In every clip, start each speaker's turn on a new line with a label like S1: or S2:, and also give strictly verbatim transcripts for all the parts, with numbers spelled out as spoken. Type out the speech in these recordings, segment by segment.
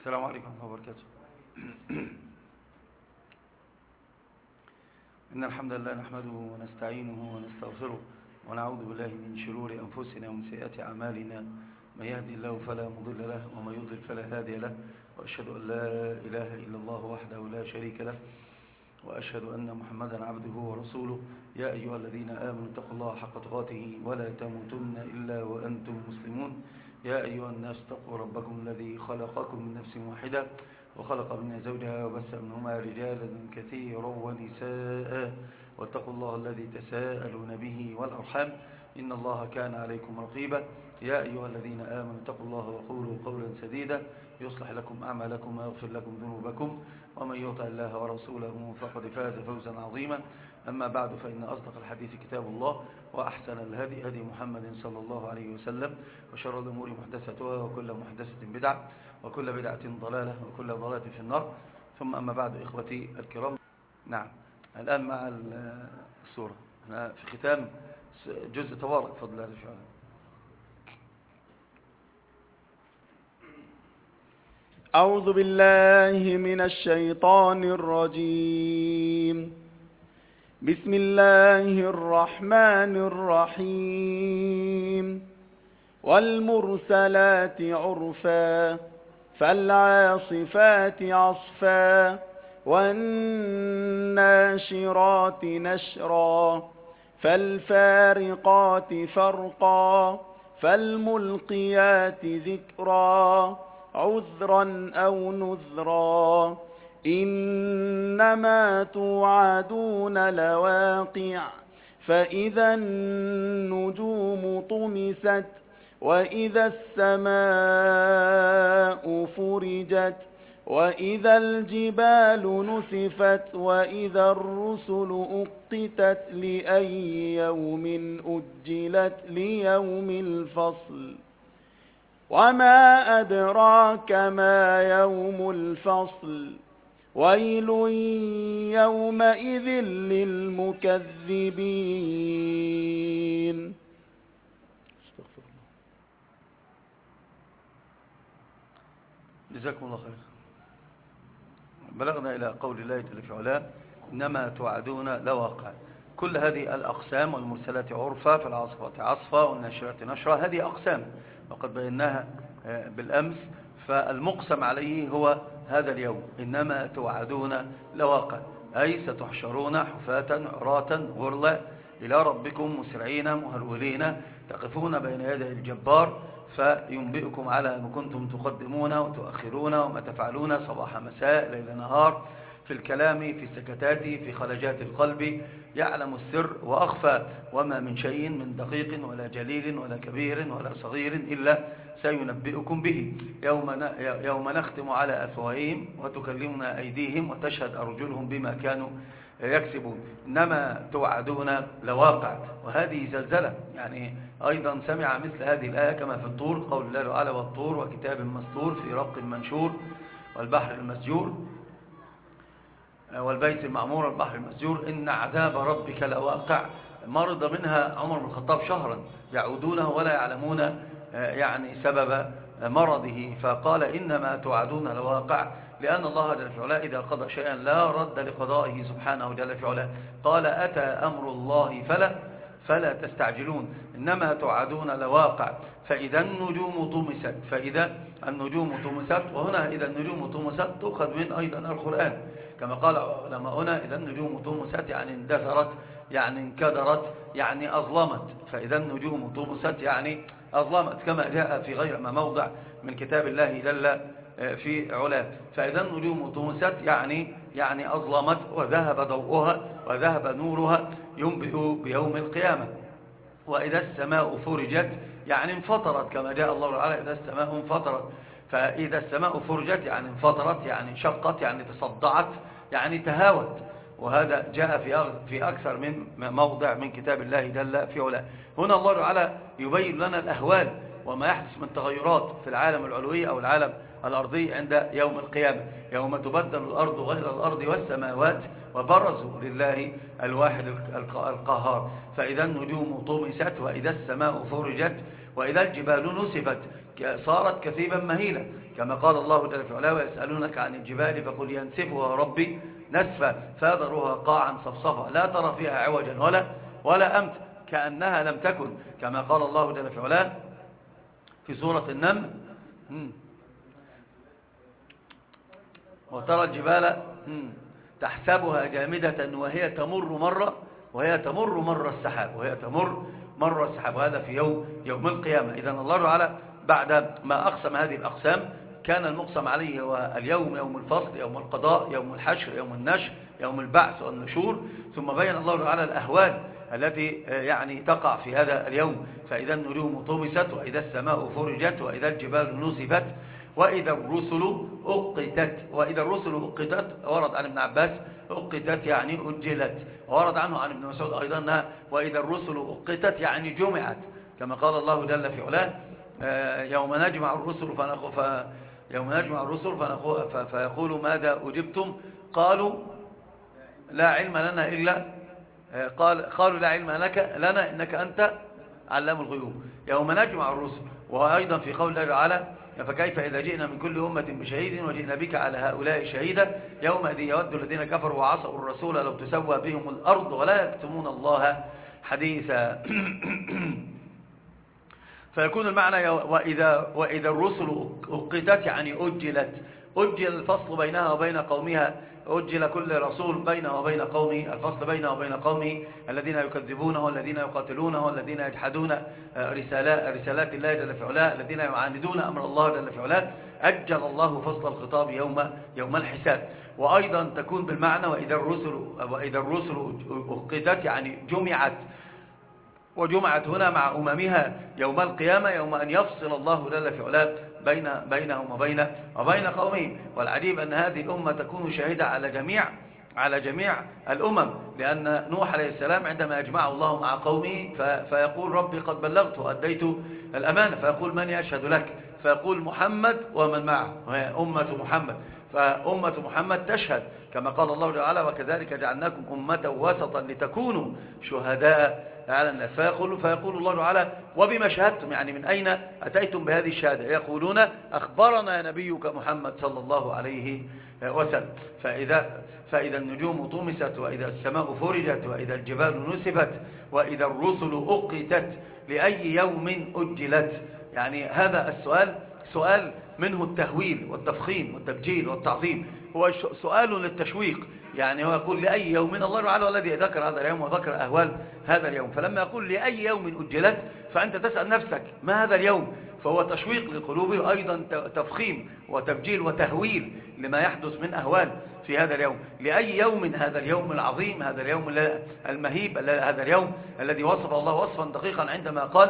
S1: السلام عليكم ورحمة الله وبركاته. إن الحمد لله نحمده ونستعينه ونستغفره ونعوذ بالله من شرور أنفسنا ومن سيئات أعمالنا. من يهدي الله فلا مضل له ومن يضلل فلا هادي له، وأشهد أن لا إله إلا الله وحده لا شريك له، وأشهد أن محمدا عبده ورسوله. يا أيها الذين آمنوا اتقوا الله حق تقاته ولا تموتن إلا وأنتم مسلمون. يا أيها الناس اتقوا ربكم الذي خلقكم من نفس واحدة وخلق منها زوجها وبث منهما رجالا كثيرا ونساء، واتقوا الله الذي تساءلون به والأرحام إن الله كان عليكم رقيبا. يا أيها الذين آمنوا اتقوا الله وقولوا قولا سديدا يصلح لكم أعمالكم ويغفر لكم ذنوبكم، ومن يطع الله ورسوله فقد فاز فوزا عظيما. أما بعد، فإن أصدق الحديث كتاب الله، وأحسن الهدي هدي محمد صلى الله عليه وسلم، وشر الأمور محدثتها وكل محدثة بدعة وكل بدعة ضلالة وكل ضلالة في النار. ثم أما بعد، إخوتي الكرام، نعم الآن مع السورة في ختام جزء تبارك فضل الله تعالى.
S2: أعوذ بالله من الشيطان الرجيم. بسم الله الرحمن الرحيم. والمرسلات عرفا فالعاصفات عصفا والناشرات نشرا فالفارقات فرقا فالملقيات ذكرا عذرا أو نذرا إنما توعدون لواقع فإذا النجوم طمست وإذا السماء فرجت وإذا الجبال نسفت وإذا الرسل أقتت لأي يوم أجلت ليوم الفصل وما أدراك ما يوم الفصل ويل يومئذ للمكذبين.
S1: استغفر الله. جزاكم الله خير. بلغنا إلى قول الله جل في علاه إنما توعدون لواقع. كل هذه الأقسام، والمرسلات عرفا فالعاصفات عصفا والناشرات نشرا، هذه أقسام وقد بيناها بالأمس. فالمقسم عليه هو هذا اليوم، إنما توعدون لواقع، أي ستحشرون حفاة عراة غرلا إلى ربكم مسرعين مهرولين، تقفون بين يدي الجبار فينبئكم على ما كنتم تقدمون وتؤخرون وما تفعلون صباح مساء ليل نهار، في الكلام، في السكتات، في خلجات القلب، يعلم السر وأخفى، وما من شيء من دقيق ولا جليل ولا كبير ولا صغير إلا سينبئكم به. يوم يوم نختم على أفواههم وتكلمنا أيديهم وتشهد أرجلهم بما كانوا يكسبون. إنما توعدون لواقع. وهذه زلزلة، يعني أيضا سمع مثل هذه الآية كما في الطور، قول الله تعالى والطور وكتاب مسطور في رق منشور والبحر المسجور والبيت المعمور والبحر المسجور إن عذاب ربك لواقع. مرض منها عمر بن الخطاب شهرا يعودونه ولا يعلمون يعني سبب مرضه، فقال إنما توعدون لواقع، لأن الله جل في علاه إذا قضى شيئا لا رد لقضائه سبحانه جل في علاه. قال أتى أمر الله فلا فلا تستعجلون. إنما توعدون لواقع. فإذا النجوم طمست، فإذا النجوم طمست، وهنا إذا النجوم طمست تؤخذ من أيضا القرآن كما قال علماؤنا إذا النجوم طمست يعني اندثرت، يعني انكدرت، يعني أظلمت. فإذا النجوم طمست يعني أظلمت، كما جاء في غير ما موضع من كتاب الله جل في علاه. فإذا النجوم طمست يعني يعني أظلمت وذهب ضوءها وذهب نورها، ينبئ بيوم القيامة. وإذا السماء فرجت يعني انفطرت، كما جاء الله تعالى إذا السماء انفطرت. فإذا السماء فرجت يعني انفطرت، يعني شقت، يعني تصدعت، يعني تهاوت. وهذا جاء في في أكثر من موضع من كتاب الله جل في علاه. هنا الله تعالى يبين لنا الأهوال وما يحدث من تغيرات في العالم العلوي أو العالم الأرضي عند يوم القيامة، يوم تبدل الأرض غير الأرض والسماوات وبرزوا لله الواحد القهار. فإذا النجوم طمست وإذا السماء فرجت وإذا الجبال نسفت صارت كثيبا مهيلا، كما قال الله جل وعلا ويسألونك عن الجبال فقل ينسفها ربي نسفا فيذرها قاعا صفصفا لا ترى فيها عوجا ولا ولا أمتا كأنها لم تكن، كما قال الله جل وعلا في سورة النمل وترى الجبال تحسبها جامدة وهي تمر مرة وهي تمر مر السحاب وهي تمر مر السحاب، وهذا في يوم يوم القيامة. إذن الله تعالى بعد ما أقسم هذه الأقسام كان المقسم عليه هو اليوم يوم الفصل، يوم القضاء، يوم الحشر، يوم النشر، يوم البعث والنشور، ثم بين الله تعالى الأهوال التي يعني تقع في هذا اليوم. فإذا النجوم طمست وإذا السماء فرجت وإذا الجبال نصفت وإذا الرسل أقتت. وإذا الرسل أقتت ورد عن ابن عباس أقتت يعني أجلت، ورد عنه عن ابن مسعود أيضا وإذا الرسل أقتت يعني جمعت، كما قال الله جل في علاه يوم نجمع الرسل فنقول يوم نجمع الرسل فنقول فيقول ماذا أجبتم قالوا لا علم لنا إلا قال قالوا لا علم لك لنا إنك أنت علام الغيوب. يوم نجمع الرسل، وأيضا في قول الله تعالى فكيف إذا جئنا من كل أمة بشهيد وجئنا بك على هؤلاء شهيدا يومئذ يود الذين كفروا وعصوا الرسول لو تسوى بهم الأرض ولا يكتمون الله حديثا. فيكون المعنى وإذا, وإذا الرسل أقتت يعني أجلت، أجل الفصل بينها وبين قومها، أجل كل رسول بينه وبين قومه، الفصل بينه وبين قومه الذين يكذبونه والذين يقاتلونه والذين يجحدون رسالات, رسالات الله جل في علاه، الذين يعاندون أمر الله جل في علاه، أجل الله فصل الخطاب يوم يوم الحساب. وأيضا تكون بالمعنى وإذا الرسل وإذا الرسل أقتت يعني جمعت، وجمعت هنا مع أممها يوم القيامة، يوم أن يفصل الله جل في علاه بين بينهم وبين وبين قومهم. والعجيب أن هذه الأمة تكون شاهدة على جميع على جميع الأمم، لأن نوح عليه السلام عندما يجمعه الله مع قومه فيقول ربي قد بلغت وأديت الأمانة، فيقول من يشهد لك؟ فيقول محمد ومن معه، وهي أمة محمد، فأمة محمد تشهد كما قال الله تعالى وكذلك جعلناكم أمة وسطا لتكونوا شهداء على الناس. فيقول, فيقول الله تعالى وبما شهدتم، يعني من أين أتيتم بهذه الشهادة؟ يقولون أخبرنا نبيك محمد صلى الله عليه وسلم. فإذا, فإذا النجوم طمست وإذا السماء فرجت وإذا الجبال نسفت وإذا الرسل أقتت لأي يوم أجلت. يعني هذا السؤال سؤال منه التهويل والتفخيم والتبجيل والتعظيم، هو سؤال للتشويق، يعني هو يقول لأي يوم من الله تعالى الذي ذكر هذا اليوم وذكر أهوال هذا اليوم. فلما يقول لأي يوم أجلت فأنت تسأل نفسك ما هذا اليوم، فهو تشويق للقلوب وأيضا تفخيم وتبجيل وتهويل لما يحدث من أهوال في هذا اليوم. لأي يوم هذا اليوم العظيم، هذا اليوم المهيب، هذا اليوم الذي وصف الله وصفا دقيقا عندما قال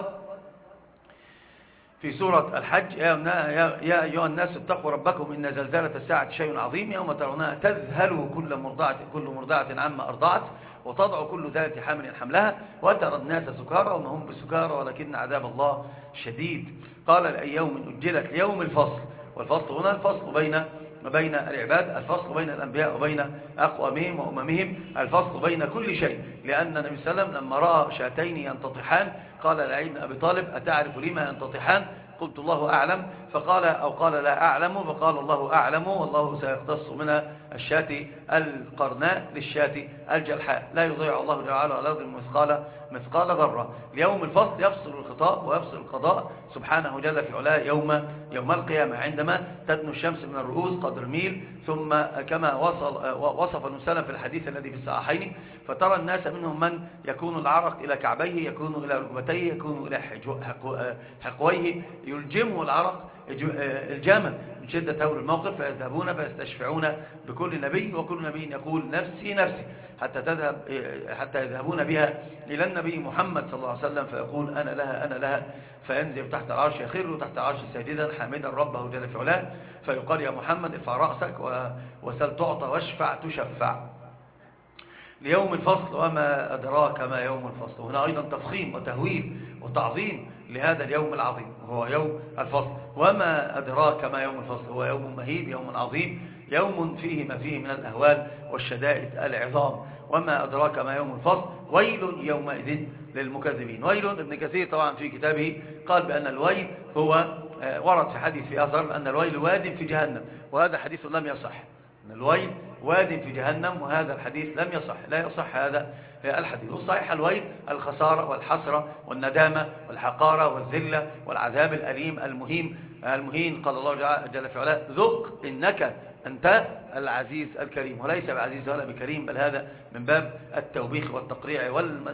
S1: في سورة الحج يا أيها الناس اتقوا ربكم إن زلزلة الساعة شيء عظيم يوم ترونها تذهل كل مرضعة, كل مرضعة عما أرضعت وتضع كل ذات حمل حملها وترى الناس سكارى وما هم بسكارى ولكن عذاب الله شديد. قال لأي يوم أجلت ليوم الفصل، والفصل هنا الفصل بين بين العباد، الفصل بين الأنبياء وبين أقوامهم وأممهم، الفصل بين كل شيء. لأن النبي صلى الله عليه وسلم لما رأى شاتين ينتطحان قال لعلي بن أبي طالب أتعرف لما ينتطحان؟ قلت الله أعلم، فقال أو قال لا أعلم، فقال الله أعلم والله سيقتص من الشاة القرناء للشاة الجلحاء لا يضيع الله تعالى على الأرض مثقال مثقال ذرة. ليوم الفصل يفصل الخطاب ويفصل القضاء سبحانه جل في علاه يوم يوم القيامة عندما تدنو الشمس من الرؤوس قدر ميل، ثم كما وصل وصف النبي في الحديث الذي في الصحيحين فترى الناس منهم من يكون العرق إلى كعبيه، يكون إلى ركبتيه، يكون إلى حقويه، يلجمه العرق الجامة من شدة هول الموقف، فيذهبون فيستشفعون بكل نبي وكل نبي يقول نفسي نفسي، حتى تذهب حتى يذهبون بها إلى النبي محمد صلى الله عليه وسلم فيقول أنا لها أنا لها، فينزل تحت العرش، يخر تحت العرش ساجدا حامدا ربه جل في علاه، فيقال يا محمد ارفع رأسك وسل تعطى واشفع تشفع. ليوم الفصل وما أدراك ما يوم الفصل، هنا أيضا تفخيم وتهويل وتعظيم لهذا اليوم العظيم وهو يوم الفصل. وما أدراك ما يوم الفصل، هو يوم مهيب يوم عظيم، يوم فيه ما فيه من الأهوال والشدائد العظام. وما أدراك ما يوم الفصل ويل يومئذ للمكذبين. ويل ابن كثير طبعا في كتابه قال بأن الويل هو ورد في حديث في أثر أن الويل واد في جهنم، وهذا حديث لم يصح. أن الويل واد في جهنم، وهذا الحديث لم يصح، لا يصح هذا الحديث. والصحيح الويل الخسارة والحسرة والندامة والحقارة والذلة والعذاب الأليم المهين المهين. قال الله جل في علاه: ذق إنك أنت العزيز الكريم. وليس بعزيز ولا بكريم، بل هذا من باب التوبيخ والتقريع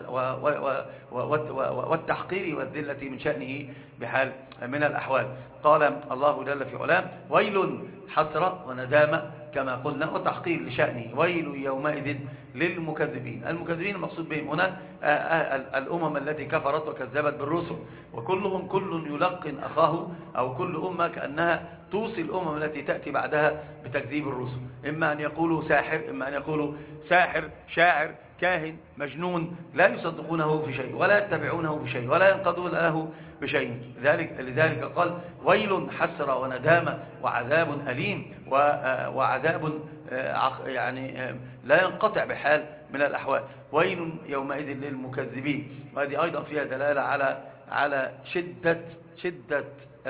S1: والتحقير والذلة من شأنه بحال من الأحوال. قال الله جل في علاه: ويل حسرة وندامة كما قلنا وتحقير لشأنه. ويل يومئذ للمكذبين. المكذبين المقصود بهم هنا الأمم التي كفرت وكذبت بالرسل، وكلهم كل يلقن أخاه، أو كل أمة كأنها توصي الأمم التي تأتي بعدها بتكذيب الرسل، إما أن يقولوا ساحر، إما أن يقولوا ساحر، شاعر، كاهن، مجنون، لا يصدقونه في شيء ولا يتبعونه بشيء ولا ينقضون له بشيء. لذلك, لذلك قال: ويل حسرة وندامة وعذاب أليم وعذاب يعني لا ينقطع بحال من الأحوال. ويل يومئذ للمكذبين. وهذه أيضا فيها دلالة على على شدة شدة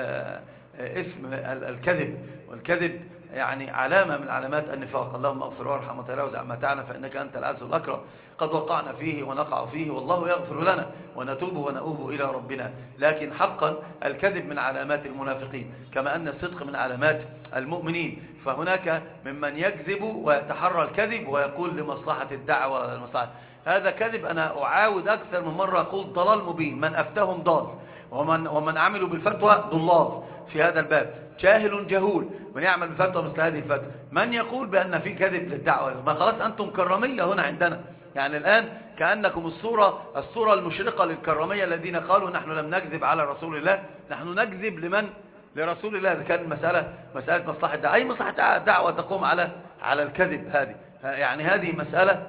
S1: اسم الكذب، والكذب يعني علامة من علامات النفاق. اللهم اغفر وارحم وتجاوز عما تعلم فإنك أنت العز الأكرم. قد وقعنا فيه ونقع فيه والله يغفر لنا ونتوب ونؤوب إلى ربنا. لكن حقا الكذب من علامات المنافقين، كما أن الصدق من علامات المؤمنين. فهناك ممن يكذب ويتحرى الكذب ويقول لمصلحة الدعوة والمصلحة. هذا كذب. أنا أعاود أكثر من مرة أقول: ضلال مبين. من أفتهم ضال، ومن, ومن عملوا بالفتوى ضلال في هذا الباب. جاهل جهول من يعمل بفتوى مثل هذه الفتوى. من يقول بأن في كذب للدعوة؟ ما خلاص أنتم كرامية هنا عندنا. يعني الآن كأنكم الصورة الصورة المشرقة للكرامية الذين قالوا: نحن لم نكذب على رسول الله، نحن نكذب لمن؟ لرسول الله. إذا كان المسألة مسألة مصلحة دعوة، أي مصلحة دعوة تقوم على على الكذب؟ هذه يعني هذه مسألة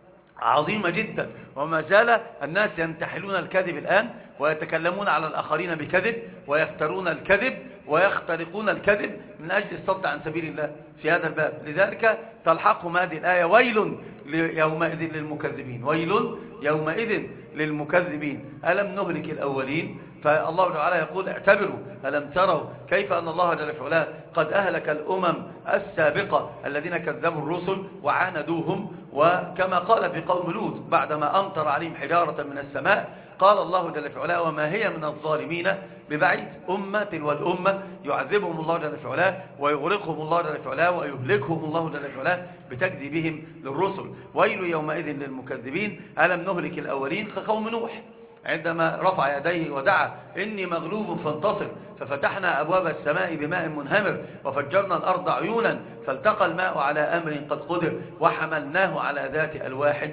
S1: عظيمة جدا. وما زال الناس ينتحلون الكذب الآن ويتكلمون على الآخرين بكذب ويفترون الكذب ويخترقون الكذب من أجل الصد عن سبيل الله في هذا الباب. لذلك تلحقهم هذه الآية: ويل يومئذ للمكذبين. ويل يومئذ للمكذبين. ألم نهلك الأولين؟ فالله تعالى يقول: اعتبروا ألم تروا كيف أن الله جل في علاه قد أهلك الأمم السابقة الذين كذبوا الرسل وعاندوهم. وكما قال في قوم لوط بعدما أمطر عليهم حجارة من السماء، قال الله جل في علاه: وما هي من الظالمين ببعيد. أمة تلو الأمة يعذبهم الله جل في علاه ويغرقهم الله جل في علاه ويهلكهم الله جل في علاه بتكذيبهم للرسل. ويل يومئذ للمكذبين. ألم نهلك الأولين؟ كقوم نوح عندما رفع يديه ودعا: إني مغلوب فانتصر، ففتحنا أبواب السماء بماء منهمر وفجرنا الأرض عيونا فالتقى الماء على أمر قد قدر وحملناه على ذات ألواح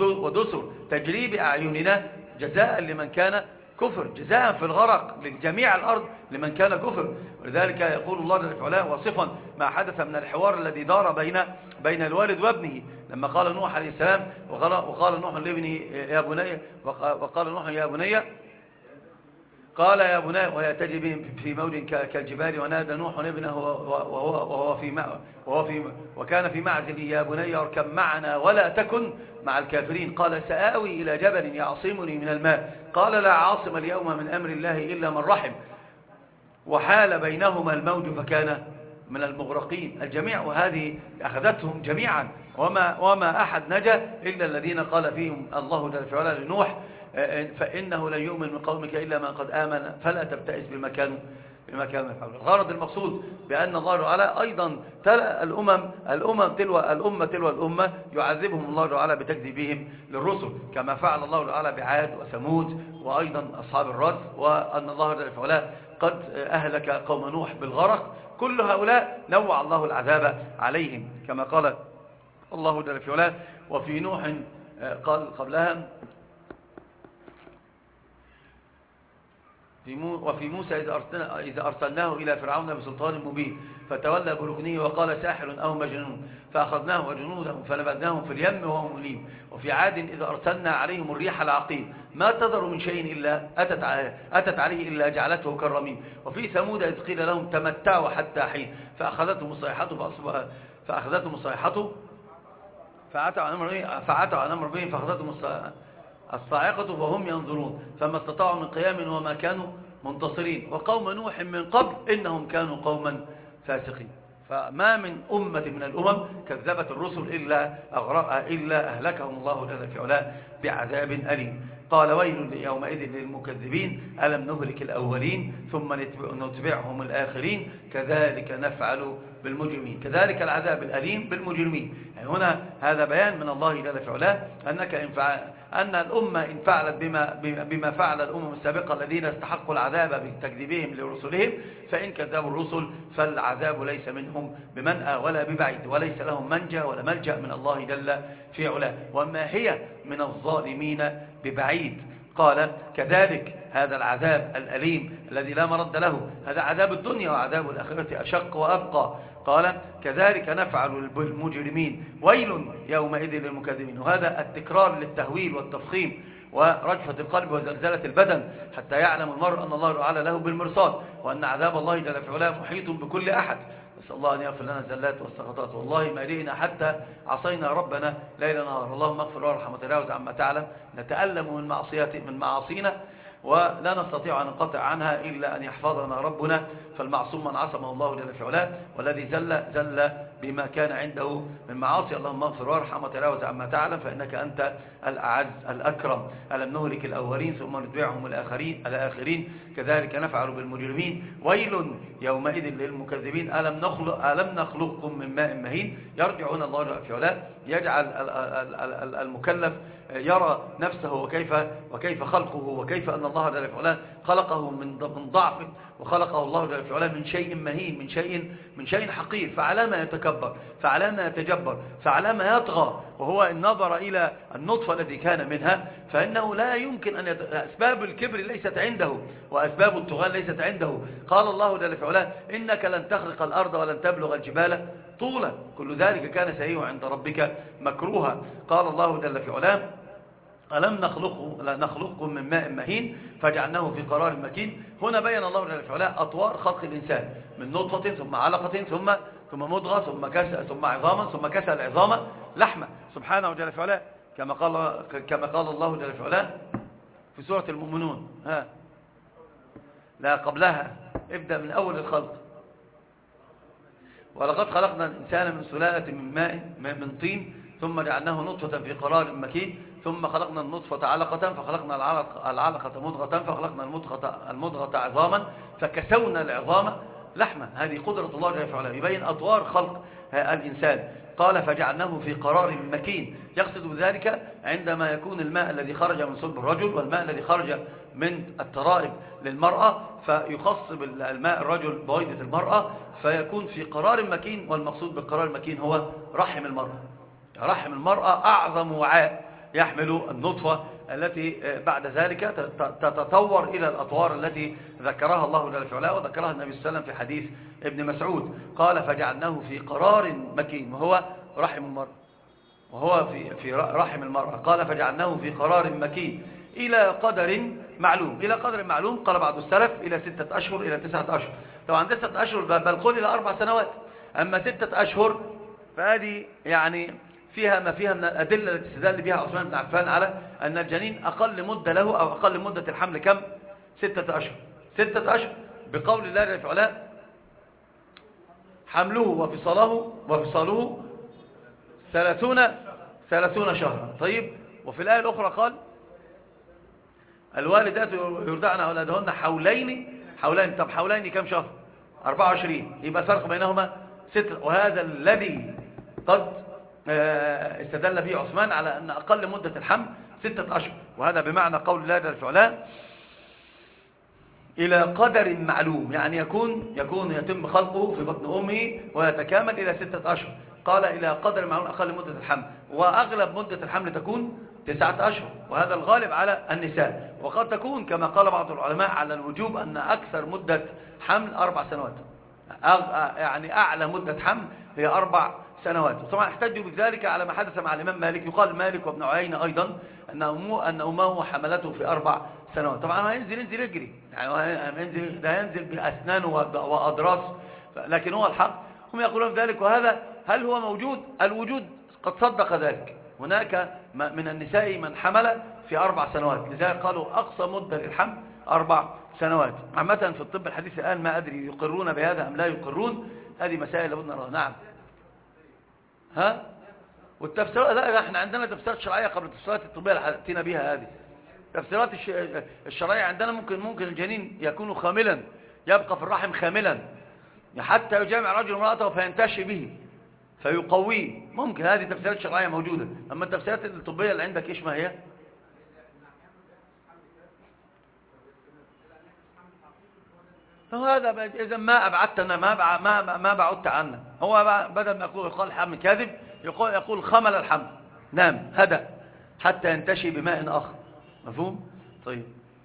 S1: ودسر تجري بأعيننا جزاء لمن كان كفر. جزاء في الغرق لجميع الأرض لمن كان كفر. ولذلك يقول الله جل وعلا واصفا ما حدث من الحوار الذي دار بين بين الوالد وابنه، لما قال نوح عليه السلام: وقال, وقال نوح لابنه يا بني وقال نوح يا بني قال يا بني وهي تجري بهم في موج كالجبال ونادى نوح ابنه وهو, وهو في وهو في وكان في معزل: يا بني اركب معنا ولا تكن مع الكافرين. قال: سآوي إلى جبل يعصمني من الماء. قال: لا عاصم اليوم من أمر الله إلا من رحم. وحال بينهما الموج فكان من المغرقين الجميع. وهذه أخذتهم جميعا، وما, وما أحد نجا إلا الذين قال فيهم الله جل وعلا لنوح: فإنه لن يؤمن من قومك إلا من قد آمن فلا تبتئس بما كانوا بما كانوا يفعلون. الغرض المقصود بأن الله تعالى أيضا تلا الأمم الأمم تلو الأمة تلو الأمة يعذبهم الله تعالى بتكذيبهم للرسل، كما فعل الله تعالى بعاد وثمود وأيضا أصحاب الرس، وأن الله جل وعلا قد أهلك قوم نوح بالغرق. كل هؤلاء نوع الله العذاب عليهم، كما قال الله جل وعلا: وفي نوح قال قبلها وفي موسى إذا أرسلناه إلى فرعون بسلطان مبين فتولى بركنه وقال: ساحر أو مجنون، فأخذناه وجنوده فنبذناهم في اليم وهو مليم. وفي عاد إذا أرسلنا عليهم الريح العقيم ما تذر من شيء إلا أتت عليه, أتت عليه إلا جعلته كالرميم. وفي ثمود إذ قيل لهم تمتعوا حتى حين فأخذتهم الصيحة فأخذتهم الصيحة فعتوا عن أمر فعتوا عن أمر بهم فأخذتهم الصاعقة وهم ينظرون فما استطاعوا من قيام وما كانوا منتصرين، وقوم نوح من قبل إنهم كانوا قوما فاسقين. فما من أمة من الأمم كذبت الرسل إلا أغرقها إلا أهلكهم الله جل في علاه بعذاب أليم. قال ويل يومئذ للمكذبين ألم نهلك الأولين ثم نتبعهم الآخرين كذلك نفعل بالمجرمين. كذلك العذاب الأليم بالمجرمين. يعني هنا هذا بيان من الله جل في علاه أنك إن فعل أن الأمة إن فعلت بما, بما فعل الأمم السابقة الذين استحقوا العذاب بتكذيبهم لرسلهم، فإن كذبوا الرسل فالعذاب ليس منهم بمنأى ولا ببعيد، وليس لهم منجا ولا ملجأ من الله جل في علاه، وما هي من الظالمين ببعيد. قال كذلك هذا العذاب الأليم الذي لا مرد له، هذا عذاب الدنيا وعذاب الآخرة أشق وأبقى. قال كذلك نفعل بالمجرمين ويل يومئذ للمكذبين. وهذا التكرار للتهويل والتفخيم ورجفة القلب وزلزلة البدن حتى يعلم المرء أن الله تعالى له بالمرصاد، وأن عذاب الله جل في علاه محيط بكل أحد. نسأل الله أن يغفر لنا الزلات والسقطات. والله ما لينا حتى عصينا ربنا ليل نهار. اللهم اغفر وارحم وتجاوز عما تعلم. نتألم من معصيات من معاصينا ولا نستطيع أن ننقطع عنها إلا أن يحفظنا ربنا، فالمعصوم من عصمه الله جل في علاه، والذي زل زل بما كان عنده من معاصي. اللهم اغفر وارحم وتجاوز عما تعلم فإنك أنت الأعز الأكرم. ألم نهلك الأولين ثم نتبعهم الآخرين الآخرين كذلك نفعل بالمجرمين ويل يومئذ للمكذبين. ألم نخلق ألم نخلقكم من ماء مهين. يرجعون الله جل في علاه يجعل المكلف يرى نفسه وكيف وكيف خلقه وكيف أن الله جل في علاه خلقه من ضعف، وخلقه الله جل في علاه من شيء مهين، من شيء من شيء حقير، فعلى ما يتكبر، فعلى ما يتجبر، فعلى ما يطغى. وهو إن نظر إلى النطفة التي كان منها فإنه لا يمكن أن يت... أسباب الكبر ليست عنده وأسباب الطغيان ليست عنده. قال الله جل في علاه إنك لن تخرق الأرض ولن تبلغ الجبال طولا كل ذلك كان سيئا عند ربك مكروها. قال الله جل في علاه ألم نخلقكم من ماء مهين فجعلناه في قرار مكين. هنا بين الله جل في علاه أطوار خلق الإنسان من نطفة ثم علقة ثم ثم مضغة ثم كسى ثم عظاما ثم كسى العظام لحمة سبحانه جل في علاه، كما قال كما قال الله جل في علاه في سورة المؤمنون. ها لا قبلها ابدأ من أول الخلق. ولقد خلقنا الإنسان من سلالة من ماء من طين ثم جعلناه نطفة في قرار مكين ثم خلقنا النطفة علقة فخلقنا العلقة, العلقة مضغة فخلقنا المضغة, المضغة عظاما فكسونا العظام لحمة. هذه قدرة الله جل وعلا يبين أطوار خلق الإنسان. قال فجعلناه في قرار مكين. يقصد بذلك عندما يكون الماء الذي خرج من صلب الرجل والماء الذي خرج من الترائب للمرأة فيخص الماء الرجل بويضة المرأة فيكون في قرار مكين. والمقصود بالقرار المكين هو رحم المرأة. رحم المرأة أعظم وعاء يحمل النطفة التي بعد ذلك تتطور إلى الأطوار التي ذكرها الله جل وعلا وذكرها النبي صلى الله عليه وسلم في حديث ابن مسعود. قال فجعلناه في قرار مكين وهو رحم المرأة وهو في في رحم المرأة. قال فجعلناه في قرار مكين إلى قدر معلوم. إلى قدر معلوم قال بعض السلف إلى ستة أشهر إلى تسعة أشهر. طبعا تسعة أشهر بل قل إلى أربع سنوات. أما ستة أشهر فهذه يعني فيها ما فيها من الأدلة التي استدل بها عثمان بن عفان على أن الجنين أقل مدة له أو أقل مدة الحمل كم؟ ستة أشهر. ستة أشهر بقول الله جل وعلا حمله وفصاله وفصاله ثلاثون ثلاثون شهرا. طيب وفي الآية الأخرى قال الوالدات يرضعن أولادهن حولين حولين. طب حولين كم شهر؟ أربعة وعشرين. يبقى الفرق بينهما ستة. وهذا الذي قد استدل به عثمان على أن أقل مدة الحمل ستة أشهر. وهذا بمعنى قول الله جل وعلا إلى قدر معلوم، يعني يكون يكون يتم خلقه في بطن أمه ويتكامل إلى ستة أشهر. قال إلى قدر معلوم أقل مدة الحمل. وأغلب مدة الحمل تكون تسعة أشهر وهذا الغالب على النساء. وقد تكون كما قال بعض العلماء على الوجوب أن أكثر مدة حمل أربع سنوات، يعني أعلى مدة حمل هي أربع سنوات. وطبعا احتجوا بذلك على ما حدث مع الإمام مالك. يقال مالك وابن عيينة أيضا أن أمه, أن أمه حملته في أربع سنوات. طبعا هينزل ينزل يجري، يعني ينزل ده ينزل بأسنان وأضراس، لكن هو الحق هم يقولون ذلك. وهذا هل هو موجود؟ الوجود قد صدق ذلك. هناك من النساء من حمل في أربع سنوات، لذلك قالوا أقصى مدة للحمل أربع سنوات. عامة في الطب الحديث الآن ما أدري يقرون بهذا أم لا يقرون، هذه مسائل لابد نراها. نعم. ها والتفسيرات، لا احنا عندنا تفسيرات شرعية قبل التفسيرات الطبية اللي حدثتنا بها. هذه التفسيرات الشرعية عندنا ممكن ممكن الجنين يكون خاملا، يبقى في الرحم خاملا حتى يجامع رجل امرأته فينتشي به فيقويه، ممكن. هذه تفسيرات شرعية موجودة. أما التفسيرات الطبية اللي عندك إيش ما هي؟ هذا إذا ما أبعدتنا ما ما ما بعدت عنا. هو بدل ما يقول يقال حمل كاذب يقول يقول خمل الحمل، نعم هدأ حتى ينتشي بماء آخر. مفهوم؟ طيب.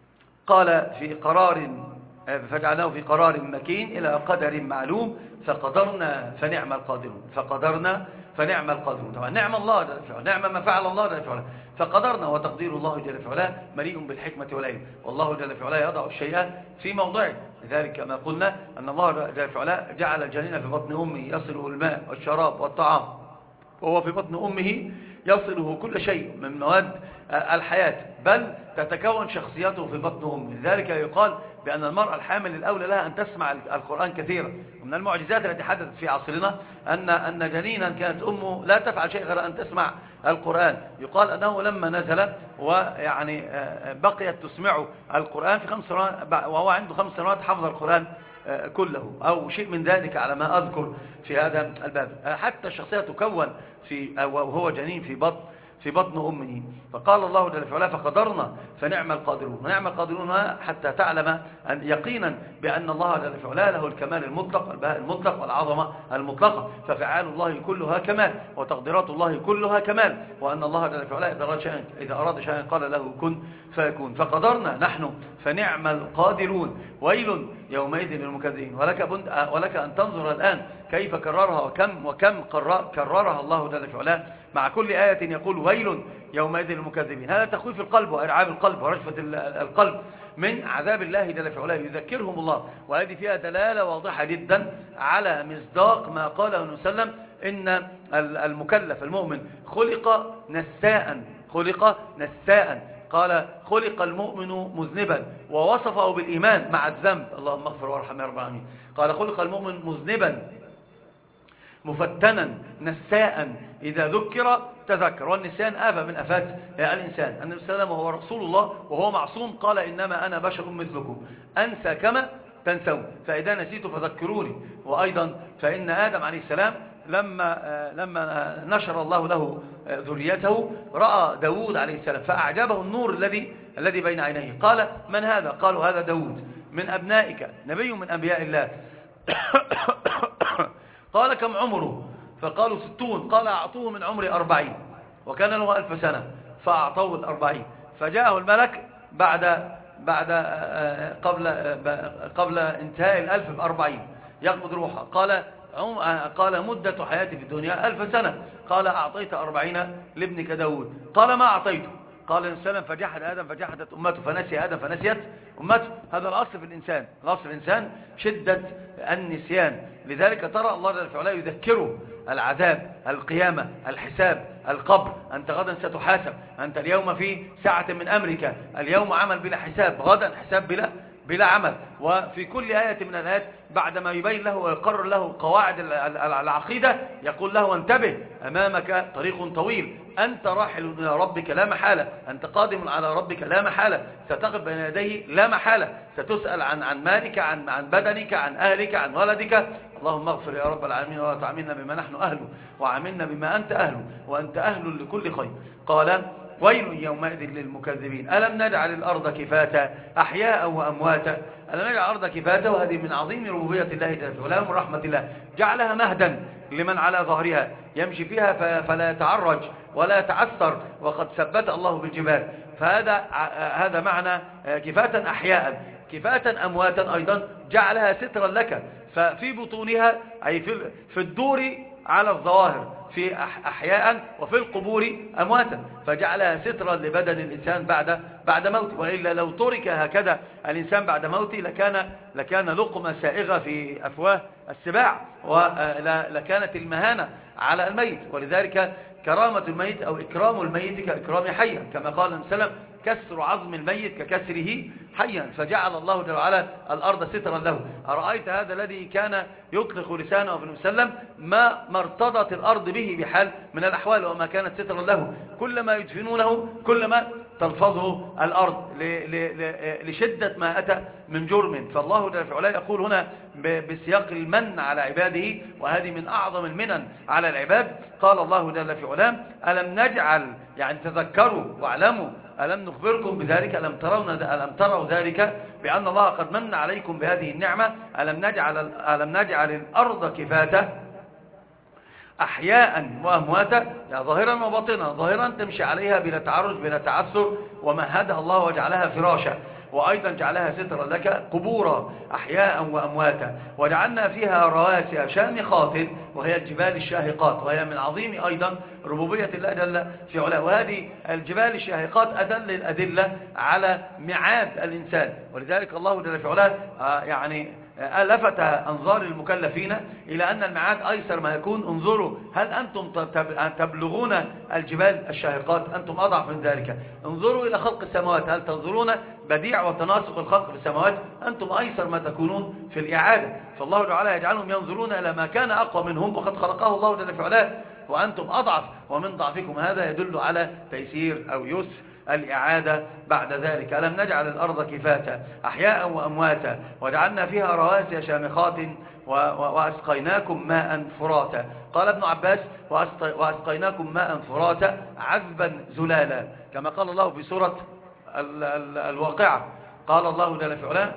S1: قال في قرار فجعلناه في قرار مكين إلى قدر معلوم فقدرنا فنعم القادرون. فقدرنا فنعم القادرون. طبعا نعم الله جل في علاه، نعم ما فعل الله جل في علاه. فقدرنا وتقدير الله جل في علاه مليء بالحكمة والعلم، والله جل في علاه يضع الشيء في موضعه. لذلك كما قلنا أن الله جل في علاه جعل الجنين في بطن أمه يصله الماء والشراب والطعام، وهو في بطن أمه يصله كل شيء من مواد الحياة، بل تتكون شخصيته في بطن أمه. لذلك يقال بأن المرأة الحامل الأولى لها أن تسمع القرآن كثيرا. ومن المعجزات التي حدثت في عصرنا أن أن جنينا كانت أمه لا تفعل شيء غير أن تسمع القرآن. يقال أنه لما نزل ويعني بقيت تسمعه القرآن في خمس سنوات، وهو عنده خمس سنوات حفظ القرآن كله أو شيء من ذلك على ما أذكر في هذا الباب. حتى الشخصية تكون في وهو جنين في بطن في بطن أمه. فقال الله جل وعلا فقدرنا فنعم القادرون. ونعم القادرون حتى تعلم أن يقينا بأن الله جل وعلا له الكمال المطلق، البهاء المطلق والعظمة المطلقة. ففعال الله كلها كمال وتقديرات الله كلها كمال، وأن الله جل وعلا إذا أراد شيئا قال له كن فيكون. فقدرنا نحن فنعم القادرون. ويل يومئذ للمكذبين. ولك, ولك أن تنظر الآن كيف كررها وكم وكم كررها الله جل وعلا مع كل آية يقول ويل يومئذ للمكذبين. هذا تخويف القلب وإرعاب القلب ورجفة القلب من عذاب الله جل وعلا، يذكرهم الله. وهذه فيها دلالة واضحة جدا على مصداق ما قاله النبي صلى الله عليه وسلم إن المكلف المؤمن خلق نساء، خلق نساء. قال خلق المؤمن مذنبا ووصفه بالإيمان مع الذنب، اللهم اغفر وارحم يا رب العالمين. قال خلق المؤمن مذنبا مفتنا نساء إذا ذكر تذكر. والنسيان آفة من آفات الإنسان. النبي صلى الله عليه وسلم وهو رسول الله وهو معصوم قال إنما أنا بشر مثلكم أنسى كما تنسون فإذا نسيت فذكروني. وأيضا فإن آدم عليه السلام لما لما نشر الله له ذريته رأى داود عليه السلام فأعجبه النور الذي الذي بين عينيه. قال من هذا؟ قالوا هذا داود من أبنائك نبي من أنبياء الله. قال كم عمره؟ فقالوا ستون. قال أعطوه من عمر أربعين وكان له ألف سنة فأعطوه الأربعين. فجاءه الملك بعد بعد قبل قبل انتهاء الألف بأربعين يقبض روحه. قال قال مدة حياتي في الدنيا ألف سنة. قال أعطيت أربعين لابنك داود. قال ما أعطيته. قال الإنسان فجحد آدم فجحدت أمته فنسي آدم فنسيت أمته. هذا الأصل في الإنسان، الأصل في الإنسان شدة النسيان. لذلك ترى الله جل وعلا يذكره العذاب، القيامة، الحساب، القبر. أنت غدا ستحاسب، أنت اليوم في ساعة من أمرك، اليوم عمل بلا حساب، غدا حساب بلا بلا عمل. وفي كل آية من الآيات بعدما يبين له ويقرر له قواعد العقيدة يقول له انتبه أمامك طريق طويل، أنت راحل إلى ربك لا محالة، أنت قادم على ربك لا محالة، ستقف بين يديه لا محالة، ستسأل عن عن مالك، عن عن بدنك، عن أهلك، عن ولدك. اللهم اغفر يا رب العالمين ولا تعاملنا بما نحن أهله وعاملنا بما أنت أهله وأنت أهل لكل خير. قال ويل يومئذ للمكذبين. ألم نجعل الأرض كفاتا أحياء وأمواتا. ألم نجعل الأرض كفاتا، وهذه من عظيم ربوبية الله جل وعلا ومن رحمة الله، جعلها مهدا لمن على ظهرها يمشي فيها فلا يتعرج ولا يتعثر، وقد ثبت الله بالجبال. فهذا هذا معنى كفاتا أحياء. كفاتا أمواتا أيضا جعلها سترا لك، ففي بطونها أي في في الدور على الظواهر في أحياء وفي القبور أمواتا، فجعلها سترا لبدن الإنسان بعد بعد موته. وإلا لو ترك هكذا الإنسان بعد موته لكان لكان لقمة سائغة في أفواه السباع، ولكانت المهانة على الميت. ولذلك كرامة الميت أو إكرام الميت كإكرام حيا، كما قال النبي صلى الله عليه وسلم كسر عظم الميت ككسره حيا، فجعل الله جل وعلا الأرض سترا له. أرأيت هذا الذي كان يطلق لسانه في وسلم ما ما ارتضت الأرض به بحال من الأحوال وما كانت سترا له، كلما يدفنونه كلما تلفظه الأرض لشدة ما أتى من جرم. فالله جل وعلا يقول هنا بسياق المن على عباده، وهذه من أعظم المنن على العباد. قال الله جل وعلا ألم نجعل، يعني تذكروا واعلموا، ألم نخبركم بذلك، ألم ترون ألم تروا ذلك بأن الله قد من عليكم بهذه النعمة. ألم نجعل ألم نجعل الأرض كفاته أحياء وأمواتا، يعني ظاهرا وباطنا، ظاهرا تمشي عليها بلا تعرج بلا تعثر، ومهدها الله وجعلها فراشا، وأيضا جعلها سترا لك قبورا أحياء وأمواتا، وجعلنا فيها رواسي شامخات وهي الجبال الشاهقات، وهي من عظيم أيضا ربوبية الله جل في علاه. وهذه الجبال الشاهقات أدل الأدلة على معاد الإنسان، ولذلك الله جل في علاه يعني لفت أنظار المكلفين إلى أن المعاد أيسر ما يكون. انظروا هل أنتم تبلغون الجبال الشاهقات؟ أنتم أضعف من ذلك. انظروا إلى خلق السماوات، هل تنظرون بديع وتناسق الخلق في السماوات؟ أنتم أيسر ما تكونون في الإعادة. فالله تعالى يجعلهم ينظرون إلى ما كان أقوى منهم وقد خلقه الله جل في علاه، وأنتم أضعف، ومن ضعفكم هذا يدل على تيسير أو يسر الإعادة بعد ذلك. ألم نجعل الأرض كفاتا أحياء وأمواتا وجعلنا فيها رواسي شامخات وأسقيناكم ماء فراتا. قال ابن عباس وأسقيناكم ماء فراتا عذبا زلالا، كما قال الله في سورة الواقعة. قال الله جل في علاه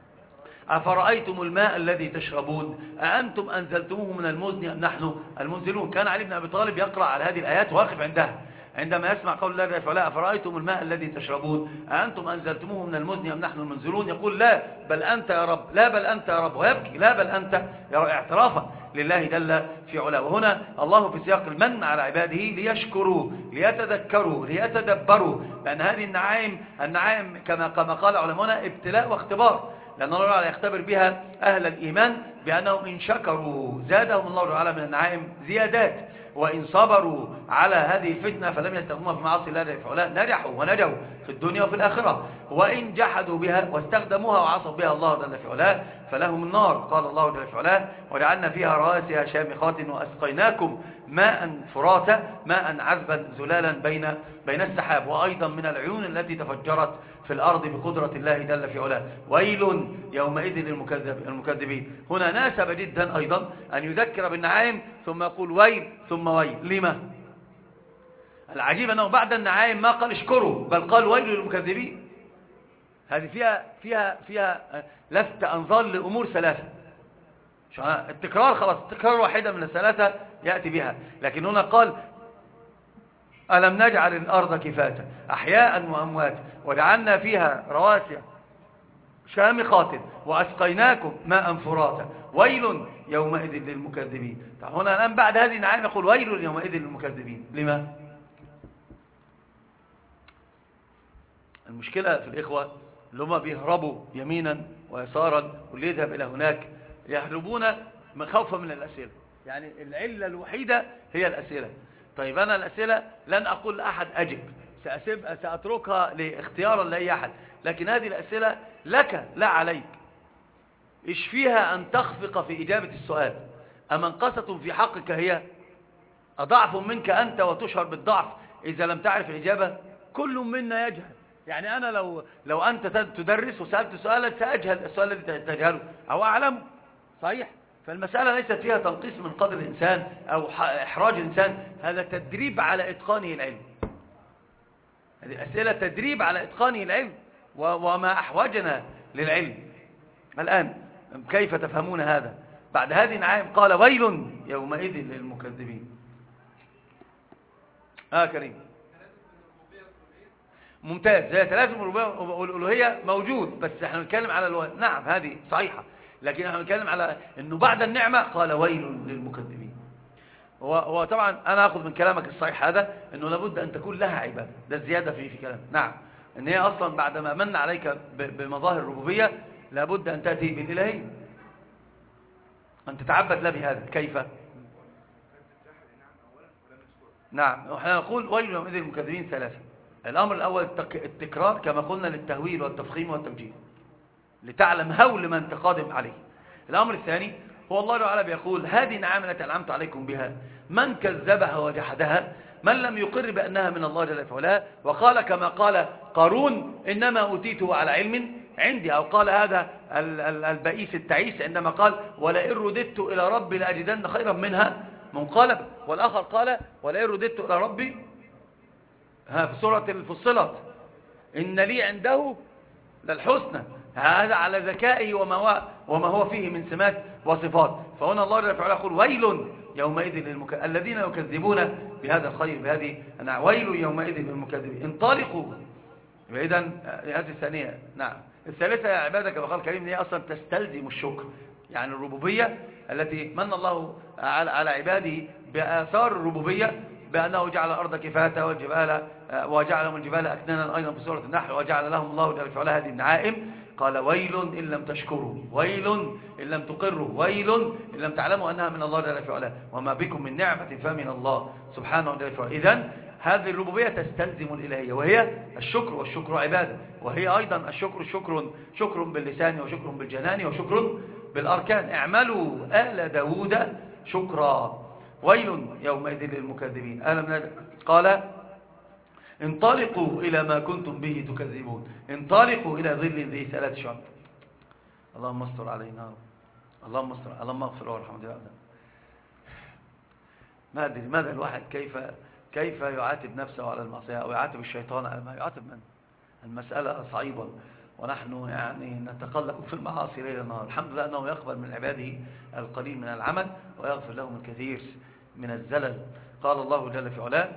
S1: أفرأيتم الماء الذي تشربون أأنتم أنزلتموه من المزن أم نحن المنزلون. كان علي بن أبي طالب يقرأ على هذه الآيات واقف عندها عندما يسمع قول الله جل وعلا أفرأيتم الماء الذي تشربون أأنتم أنزلتموه من المزن أم نحن المنزلون، يقول لا بل أنت يا رب، لا بل أنت يا رب، ويبكي لا بل أنت يا رب، اعترافا لله جل في علاه. وهنا الله في سياق المن على عباده ليشكروا ليتذكروا ليتدبروا، لأن هذه النعائم النعائم كما كما قال علماؤنا ابتلاء واختبار، لأن الله تعالى يختبر بها أهل الإيمان بأنهم إن شكروا زادهم الله تعالى من النعائم زيادات، وإن صبروا على هذه الفتنة فلم يستخدموها في معاصي الله جل وعلا نجحوا ونجوا في الدنيا وفي الآخرة، وإن جحدوا بها واستخدموها وعصوا بها الله جل وعلا فلهم النار. قال الله جل وعلا وجعلنا فيها رواسي شامخات وأسقيناكم ماء فراتا ماء عذبا زلالا بين بين السحاب، وأيضا من العيون التي تفجرت في الأرض بقدرة الله جل في علاه. ويل يومئذ للمكذبين. هنا ناسب جدا أيضا أن يذكر بالنعائم ثم يقول ويل ثم ويل. لما؟ العجيب أنه بعد النعائم ما قال اشكروا بل قال ويل للمكذبين. هذه فيها فيها فيها لفت أنظار لأمور ثلاثة. التكرار خلاص، التكرار واحدة من الثلاثة يأتي بها، لكن هنا قال ألم نجعل الأرض كفاتا أحياء وأمواتا وجعلنا فيها رواسي شامخات وأسقيناكم ماء فراتا ويل يومئذ للمكذبين. هنا الآن بعد هذه النعائم يقول ويل يومئذ للمكذبين. لما؟ المشكلة في الإخوة اللي هم بيهربوا يمينا ويسارا، واللي يذهب إلى هناك يهربون من خوفا من الأسئلة. يعني العلة الوحيدة هي الأسئلة. طيب أنا الأسئلة لن أقول لأحد أجب، سأسيب سأتركها لاختيارا لأي أحد، لكن هذه الأسئلة لك لا عليك. إيش فيها أن تخفق في إجابة السؤال؟ أمنقصة في حقك هي؟ أضعف منك أنت وتشعر بالضعف إذا لم تعرف الإجابة؟ كل منا يجهل. يعني أنا لو لو أنت تدرس وسألت سؤالا سأجهل السؤال الذي تجهله أو أعلم، صحيح؟ فالمسألة ليست فيها تنقيص من قدر الإنسان أو إحراج الإنسان، هذا تدريب على إتقانه العلم. هذه الأسئلة تدريب على إتقانه العلم، وما أحوجنا للعلم. الآن كيف تفهمون هذا؟ بعد هذه النعائم قال ويل يومئذ للمكذبين. آه كريم ممتاز. زي تلازم الربوبية والألوهية موجود، بس احنا بنتكلم على الو... نعم هذه صحيحة، لكن احنا بنتكلم على انه بعد النعمة قال ويل للمكذبين. وطبعا انا اخذ من كلامك الصحيح هذا انه لابد ان تكون لها عبادة، ده الزيادة في في كلام. نعم ان هي اصلا بعد ما من عليك بمظاهر الربوبية لابد ان تأتي بالإلهية، ان تتعبد له بهذا. كيف؟ نعم احنا نقول ويل يومئذ للمكذبين ثلاثة. الأمر الأول التكرار كما قلنا للتهويل والتفخيم والتوجيه لتعلم هول من تقادم عليه. الأمر الثاني هو الله تعالى بيقول هذه نعم التي أنعمت عليكم بها من كذبها وجحدها من لم يقر بأنها من الله جل وعلا وقال كما قال قارون إنما أوتيته على علم عندي، أو قال هذا البئيس التعيس عندما قال ولئن رددت إلى ربي لأجدن خيرا منها منقلبا، والآخر قال ولئن رددت إلى ربي ها في سورة الفصلت إن لي عنده للحسنى، هذا على ذكائه وما هو, وما هو فيه من سمات وصفات. فهنا الله جل وعلا يقول ويل يومئذ للمك... الذين يكذبون بهذا الخير بهذه أنا ويل يومئذ للمكذبين انطلقوا. إذن هذه الثانية. نعم. الثالثة يا عبادك كما قال الكريم هي أصلا تستلزم الشكر، يعني الربوبية التي من الله على, على عباده بآثار الربوبية بأنه جعل الأرض كفاتا والجبال وجعل لهم الجبال أكنانا أيضا في سورة النحل وجعل لهم الله جل وعلا هذه النعائم. قال ويل إن لم تشكروا ويل إن لم تقروا ويل إن لم تعلموا أنها من الله جل وعلا وما بكم من نعمة فمن الله سبحانه وتعالى. إذن هذه الربوبية تستلزم الإلهية وهي الشكر، والشكر عبادة، وهي أيضا الشكر شكر شكر باللسان وشكر بالجنان وشكر بالأركان. اعملوا آل داود شكرا ويل يومئذ للمكذبين. قال انطلقوا إلى ما كنتم به تكذبون انطلقوا إلى ظل ذي ثلاث شعب. اللهم استر علينا اللهم استر اللهم اغفر وارحم جميعا. ما أدري ماذا الواحد كيف كيف يعاتب نفسه على المعصية أو يعاتب الشيطان على ما يعاتب من. المسألة صعيبة ونحن يعني نتقلب في المعاصي ليل نهار. الحمد لله أنه يقبل من عباده القليل من العمل ويغفر لهم الكثير من الزلل. قال الله جل في علاه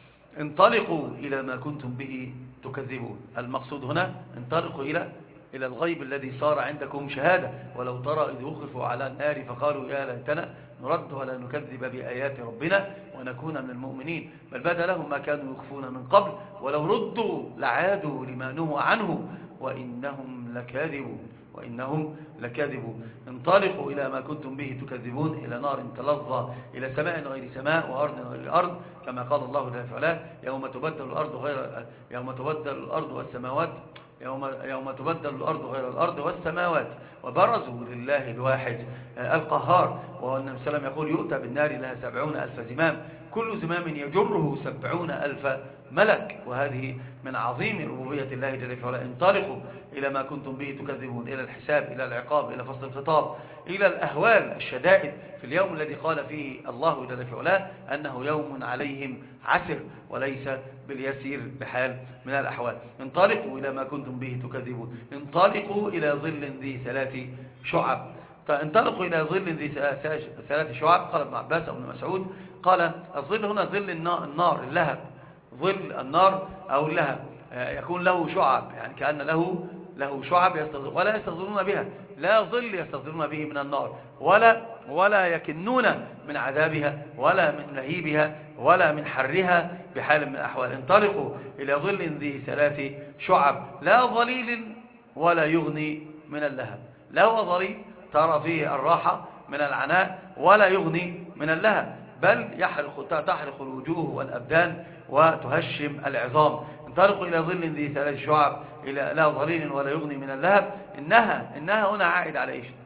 S1: انطلقوا إلى ما كنتم به تكذبون. المقصود هنا انطلقوا إلى إلى الغيب الذي صار عندكم شهادة ولو ترى إذ وقفوا على النار فقالوا يا ليتنا نرد ولا نكذب بآيات ربنا ونكون من المؤمنين بل بدا لهم ما كانوا يخفون من قبل ولو ردوا لعادوا لما نهوا عنه وإنهم لكاذبون وإنهم لكاذبون. انطلقوا إلى ما كنتم به تكذبون إلى نار تلظى إلى سماء غير سماء وأرض غير أرض كما قال الله جل وعلا يوم تبدل الأرض غير يوم تبدل الأرض والسماوات يوم يوم تبدل الأرض غير الأرض والسماوات وبرزوا لله الواحد القهار. والنبي صلى الله عليه وسلم يقول يؤتى بالنار لها سبعون ألف زمام كل زمام يجره سبعون ألف ملك. وهذه من عظيم ربوبية الله جل وعلا. انطلقوا إلى ما كنتم به تكذبون إلى الحساب إلى العقاب إلى فصل الخطاب إلى الأهوال الشدائد في اليوم الذي قال فيه الله جل وعلا أنه يوم عليهم عسر وليس باليسير بحال من الأحوال. انطلقوا إلى ما كنتم به تكذبون انطلقوا إلى ظل ذي ثلاث شعب. انطلقوا إلى ظل ذي ثلاث شعب. قال ابن عباس أو ابن مسعود قال الظل هنا ظل النار اللهب ظل النار أو اللهب يكون له شعب يعني كأن له له شعب يستظلون ولا يستظلون بها لا ظل يستظلون به من النار ولا ولا يكنون من عذابها ولا من لهيبها ولا من حرها بحال من الأحوال. انطلقوا إلى ظل ذي ثلاث شعب لا ظليل ولا يغني من اللهب. لا هو ظليل ترى فيه الراحة من العناء ولا يغني من اللهب بل يحرق تحرق الوجوه والأبدان وتهشم العظام. انطلقوا إلى ظل ذي ثلاث شعب إلى لا ظليل ولا يغني من اللهب. إنها إنها هنا عائد على إيش؟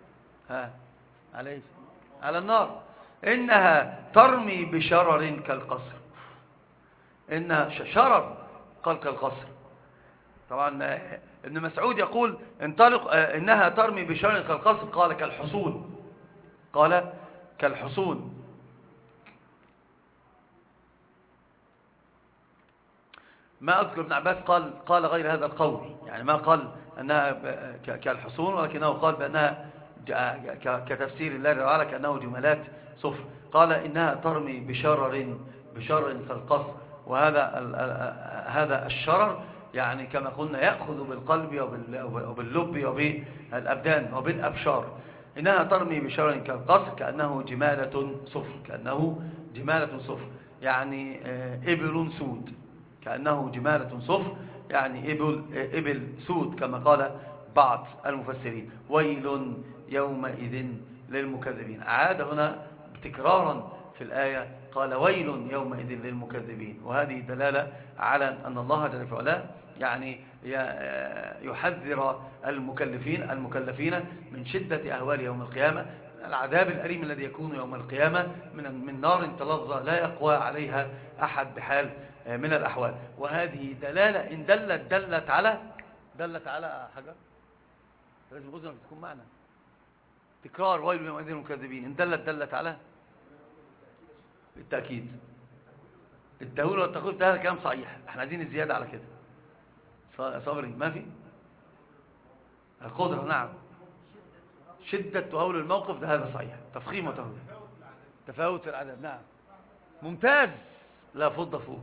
S1: ها على إيش؟ على النار. إنها ترمي بشرر كالقصر. إنها شرر قال كالقصر. طبعا ابن مسعود يقول انطلق إنها ترمي بشرر كالقصر قال كالحصون قال كالحصون. ما أذكر ابن عباس قال قال غير هذا القول يعني ما قال أنها كالحصون ولكنه قال بأنها كتفسير الله تعالى كأنه جملات صفر. قال إنها ترمي بشرر بشرر كالقصر. وهذا هذا الشرر يعني كما قلنا يأخذ بالقلب وباللب وبالأبدان وبالأبشار. إنها ترمي بشرر كالقصر كأنه جمالة صفر كأنه جمالة صفر يعني إبل سود كأنه جمالة صفر يعني إبل, إبل سود كما قال بعض المفسرين. ويل يومئذ للمكذبين. عاد هنا تكرارا في الآية قال ويل يومئذ للمكذبين. وهذه دلالة على أن الله جل وعلا يعني يحذر المكلفين المكلفين من شدة أهوال يوم القيامة، العذاب الأليم الذي يكون يوم القيامة من من نار تلظى لا يقوى عليها أحد بحال من الأحوال. وهذه دلالة إن دلت دلت على دلت على حاجة لازم أذنك تكون معنا. تكرار ويل يومئذ للمكذبين إن دلت دلت على بالتأكيد التهويل والتخويف. ده كلام صحيح، احنا عايزين الزيادة على كده. صبري ما في القدرة، نعم، شدة تهول الموقف، ده هذا صحيح، تفخيم وتهويل، تفاوت في العذاب، نعم ممتاز. لا فضة فوق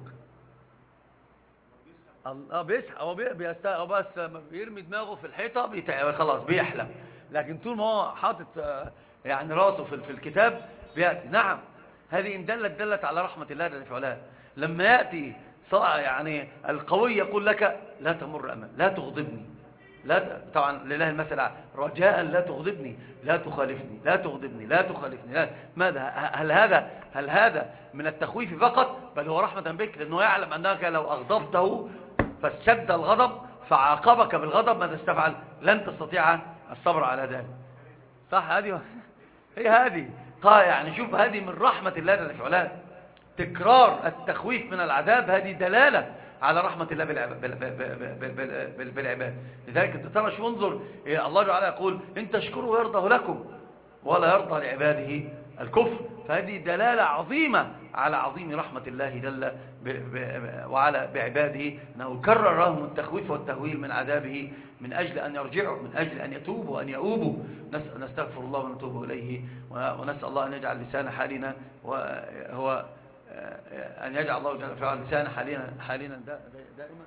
S1: اه بيسحق هو بيست هو بس بيرمي دماغه في الحيطة بيتع... خلاص بيحلم، لكن طول ما هو حاطط يعني راسه في في الكتاب بيأتي. نعم هذه إن دلت دلت على رحمة الله جل وعلا. لما يأتي يعني القوي يقول لك لا تمر أمام، لا تغضبني، لا طبعا لله المثل رجاء لا تغضبني، لا تخالفني، لا تغضبني، لا تخالفني، لا. ماذا هل هذا هل هذا من التخويف فقط؟ بل هو رحمة بك، لأنه يعلم أنك لو أغضبته فاشتد الغضب فعاقبك بالغضب ماذا استفعل؟ لن تستطيع الصبر على ذلك. صح هذه هي هذه قال يعني شوف هذه من رحمة الله جل وعلا. تكرار التخويف من العذاب هذه دلالة على رحمة الله بالعباد. لذلك انت ترى شو انظر الله جل وعلا يقول إن تشكروا يرضه لكم ولا يرضى لعباده الكفر. فهذه دلالة عظيمة على عظيم رحمة الله جل وعلا بعباده، أنه كرر لهم التخويف والتهويل من عذابه من أجل أن يرجعوا، من أجل أن يتوبوا وأن يؤوبوا. نستغفر الله ونتوب إليه، ونسأل الله أن يجعل لسان حالنا وهو أن يجعل الله جل وعلا لسان حالنا حالنا دائما.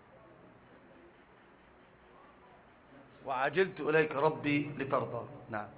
S1: وعجلت إليك ربي لترضى. نعم